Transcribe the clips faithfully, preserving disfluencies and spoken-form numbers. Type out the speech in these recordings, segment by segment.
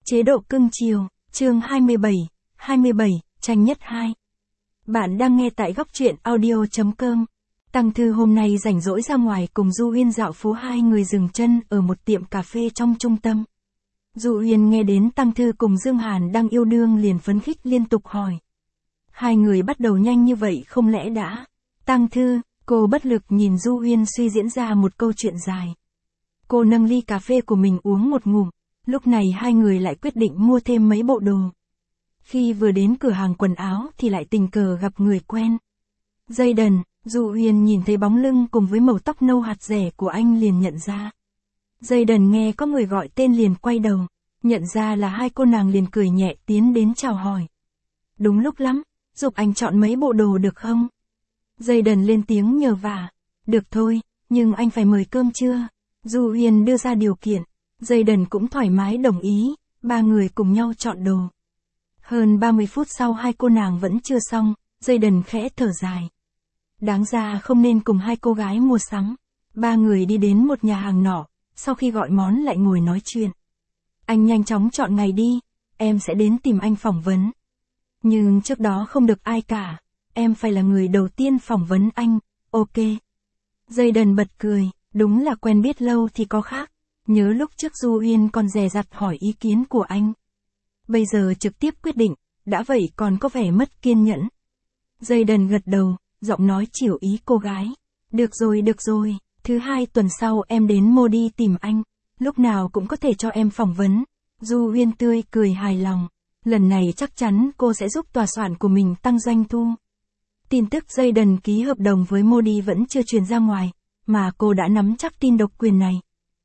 Chế độ cưng chiều, chương hai mươi bảy, hai mươi bảy, tranh nhất hai. Bạn đang nghe tại góc truyện audio chấm com. Tăng Thư hôm nay rảnh rỗi ra ngoài cùng Du Uyên dạo phố, hai người dừng chân ở một tiệm cà phê trong trung tâm. Du Uyên nghe đến Tăng Thư cùng Dương Hàn đang yêu đương liền phấn khích liên tục hỏi. Hai người bắt đầu nhanh như vậy không lẽ đã? Tăng Thư, cô bất lực nhìn Du Uyên suy diễn ra một câu chuyện dài. Cô nâng ly cà phê của mình uống một ngụm. Lúc này hai người lại quyết định mua thêm mấy bộ đồ. Khi vừa đến cửa hàng quần áo thì lại tình cờ gặp người quen. Jayden, Du Uyên nhìn thấy bóng lưng cùng với màu tóc nâu hạt rẻ của anh liền nhận ra. Jayden nghe có người gọi tên liền quay đầu, nhận ra là hai cô nàng liền cười nhẹ tiến đến chào hỏi. Đúng lúc lắm, giúp anh chọn mấy bộ đồ được không? Jayden lên tiếng nhờ vả. Được thôi, nhưng anh phải mời cơm trưa. Du Uyên đưa ra điều kiện. Jayden cũng thoải mái đồng ý, ba người cùng nhau chọn đồ. Hơn ba mươi phút sau hai cô nàng vẫn chưa xong, Jayden khẽ thở dài. Đáng ra không nên cùng hai cô gái mua sắm. Ba người đi đến một nhà hàng nọ, sau khi gọi món lại ngồi nói chuyện. Anh nhanh chóng chọn ngày đi, em sẽ đến tìm anh phỏng vấn. Nhưng trước đó không được ai cả, em phải là người đầu tiên phỏng vấn anh, ok. Jayden bật cười, đúng là quen biết lâu thì có khác. Nhớ lúc trước Du Uyên còn dè dặt hỏi ý kiến của anh. Bây giờ trực tiếp quyết định, đã vậy còn có vẻ mất kiên nhẫn. Jayden gật đầu, giọng nói chiều ý cô gái. Được rồi được rồi, thứ hai tuần sau em đến Modi tìm anh, lúc nào cũng có thể cho em phỏng vấn. Du Uyên tươi cười hài lòng, lần này chắc chắn cô sẽ giúp tòa soạn của mình tăng doanh thu. Tin tức Jayden ký hợp đồng với Modi vẫn chưa truyền ra ngoài, mà cô đã nắm chắc tin độc quyền này.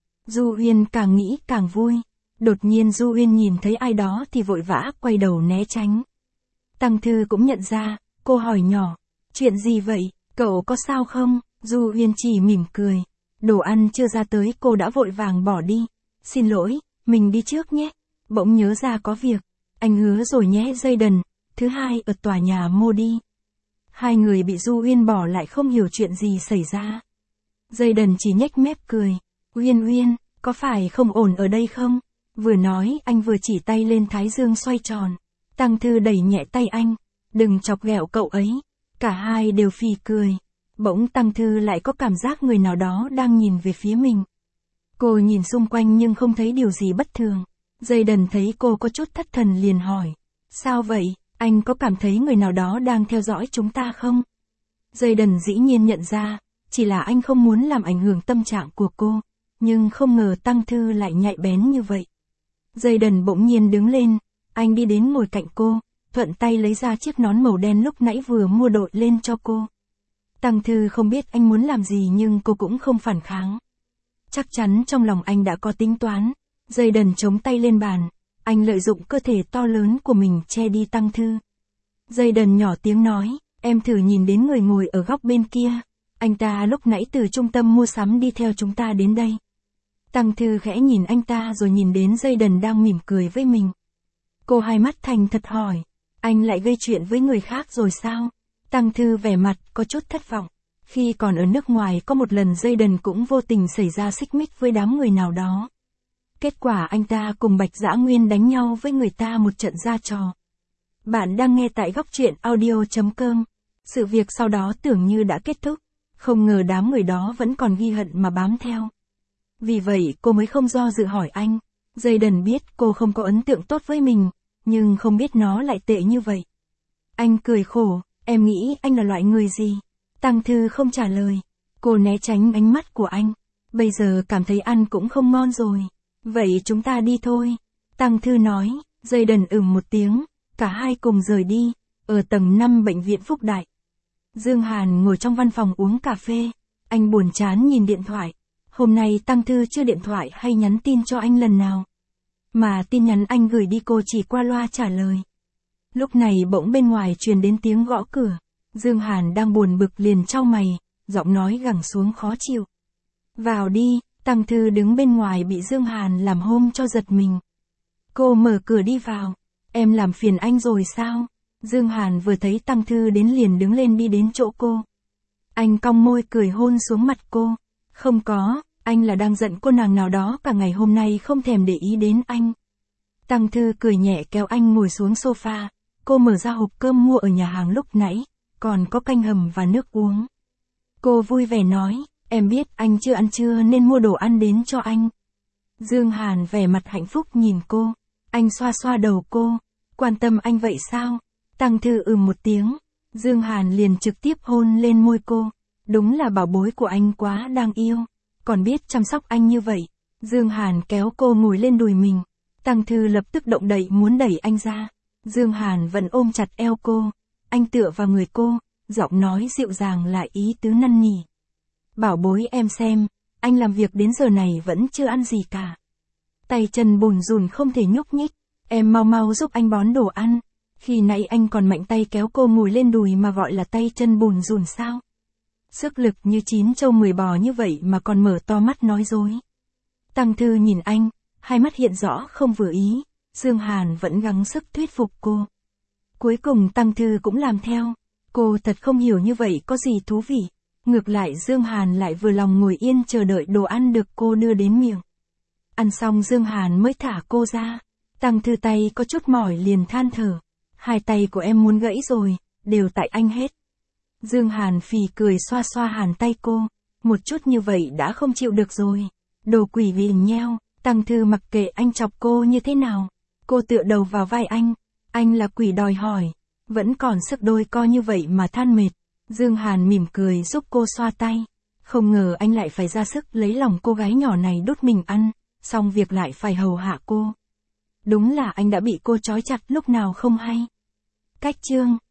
Du Uyên càng nghĩ càng vui. Đột nhiên Du Uyên nhìn thấy ai đó thì vội vã quay đầu né tránh. Tăng Thư cũng nhận ra, cô hỏi nhỏ. Chuyện gì vậy, cậu có sao không? Du Uyên chỉ mỉm cười. Đồ ăn chưa ra tới cô đã vội vàng bỏ đi. Xin lỗi, mình đi trước nhé. Bỗng nhớ ra có việc. Anh hứa rồi nhé Jayden. Thứ hai ở tòa nhà Modi. Hai người bị Du Uyên bỏ lại không hiểu chuyện gì xảy ra. Jayden chỉ nhếch mép cười. Uyên Uyên, có phải không ổn ở đây không? Vừa nói anh vừa chỉ tay lên thái dương xoay tròn. Tăng Thư đẩy nhẹ tay anh. Đừng chọc ghẹo cậu ấy. Cả hai đều phì cười. Bỗng Tăng Thư lại có cảm giác người nào đó đang nhìn về phía mình. Cô nhìn xung quanh nhưng không thấy điều gì bất thường. Jayden thấy cô có chút thất thần liền hỏi. Sao vậy, anh có cảm thấy người nào đó đang theo dõi chúng ta không? Jayden dĩ nhiên nhận ra, chỉ là anh không muốn làm ảnh hưởng tâm trạng của cô. Nhưng không ngờ Tăng Thư lại nhạy bén như vậy. Jayden bỗng nhiên đứng lên, anh đi đến ngồi cạnh cô, thuận tay lấy ra chiếc nón màu đen lúc nãy vừa mua đội lên cho cô. Tăng Thư không biết anh muốn làm gì nhưng cô cũng không phản kháng. Chắc chắn trong lòng anh đã có tính toán. Jayden chống tay lên bàn, anh lợi dụng cơ thể to lớn của mình che đi Tăng Thư. Jayden nhỏ tiếng nói, em thử nhìn đến người ngồi ở góc bên kia. Anh ta lúc nãy từ trung tâm mua sắm đi theo chúng ta đến đây. Tăng Thư khẽ nhìn anh ta rồi nhìn đến Jayden đang mỉm cười với mình. Cô hai mắt thành thật hỏi, anh lại gây chuyện với người khác rồi sao? Tăng Thư vẻ mặt có chút thất vọng. Khi còn ở nước ngoài có một lần Jayden cũng vô tình xảy ra xích mích với đám người nào đó. Kết quả anh ta cùng Bạch Dã Nguyên đánh nhau với người ta một trận ra trò. Bạn đang nghe tại góc truyện audio chấm com. Sự việc sau đó tưởng như đã kết thúc. Không ngờ đám người đó vẫn còn ghi hận mà bám theo. Vì vậy cô mới không do dự hỏi anh. Jayden biết cô không có ấn tượng tốt với mình, nhưng không biết nó lại tệ như vậy. Anh cười khổ, em nghĩ anh là loại người gì? Tăng Thư không trả lời. Cô né tránh ánh mắt của anh. Bây giờ cảm thấy ăn cũng không ngon rồi. Vậy chúng ta đi thôi. Tăng Thư nói. Jayden ừm một tiếng. Cả hai cùng rời đi. Ở tầng năm bệnh viện Phúc Đại. Dương Hàn ngồi trong văn phòng uống cà phê. Anh buồn chán nhìn điện thoại. Hôm nay Tăng Thư chưa điện thoại hay nhắn tin cho anh lần nào. Mà tin nhắn anh gửi đi cô chỉ qua loa trả lời. Lúc này bỗng bên ngoài truyền đến tiếng gõ cửa. Dương Hàn đang buồn bực liền chau mày, giọng nói gẳng xuống khó chịu. Vào đi, Tăng Thư đứng bên ngoài bị Dương Hàn làm hôn cho giật mình. Cô mở cửa đi vào. Em làm phiền anh rồi sao? Dương Hàn vừa thấy Tăng Thư đến liền đứng lên đi đến chỗ cô. Anh cong môi cười hôn xuống mặt cô. Không có, anh là đang giận cô nàng nào đó cả ngày hôm nay không thèm để ý đến anh. Tăng Thư cười nhẹ kéo anh ngồi xuống sofa. Cô mở ra hộp cơm mua ở nhà hàng lúc nãy, còn có canh hầm và nước uống. Cô vui vẻ nói, em biết anh chưa ăn trưa nên mua đồ ăn đến cho anh. Dương Hàn vẻ mặt hạnh phúc nhìn cô. Anh xoa xoa đầu cô. Quan tâm anh vậy sao? Tăng Thư ừ một tiếng. Dương Hàn liền trực tiếp hôn lên môi cô. Đúng là bảo bối của anh quá đáng yêu. Còn biết chăm sóc anh như vậy. Dương Hàn kéo cô ngồi lên đùi mình. Tăng Thư lập tức động đậy muốn đẩy anh ra. Dương Hàn vẫn ôm chặt eo cô. Anh tựa vào người cô, giọng nói dịu dàng lại ý tứ năn nỉ. Bảo bối em xem, anh làm việc đến giờ này vẫn chưa ăn gì cả. Tay chân bùn rùn không thể nhúc nhích. Em mau mau giúp anh bón đồ ăn. Khi nãy anh còn mạnh tay kéo cô ngồi lên đùi mà gọi là tay chân bùn rùn sao? Sức lực như chín trâu mười bò như vậy mà còn mở to mắt nói dối. Tăng Thư nhìn anh, hai mắt hiện rõ không vừa ý. Dương Hàn vẫn gắng sức thuyết phục cô. Cuối cùng Tăng Thư cũng làm theo. Cô thật không hiểu như vậy có gì thú vị. Ngược lại Dương Hàn lại vừa lòng ngồi yên chờ đợi đồ ăn được cô đưa đến miệng. Ăn xong Dương Hàn mới thả cô ra. Tăng Thư tay có chút mỏi liền than thở. Hai tay của em muốn gãy rồi, đều tại anh hết. Dương Hàn phì cười xoa xoa hàn tay cô. Một chút như vậy đã không chịu được rồi. Đồ quỷ vì nheo. Tăng Thư mặc kệ anh chọc cô như thế nào. Cô tựa đầu vào vai anh. Anh là quỷ đòi hỏi. Vẫn còn sức đôi co như vậy mà than mệt. Dương Hàn mỉm cười giúp cô xoa tay. Không ngờ anh lại phải ra sức lấy lòng cô gái nhỏ này đút mình ăn. Xong việc lại phải hầu hạ cô. Đúng là anh đã bị cô trói chặt lúc nào không hay. Cách chương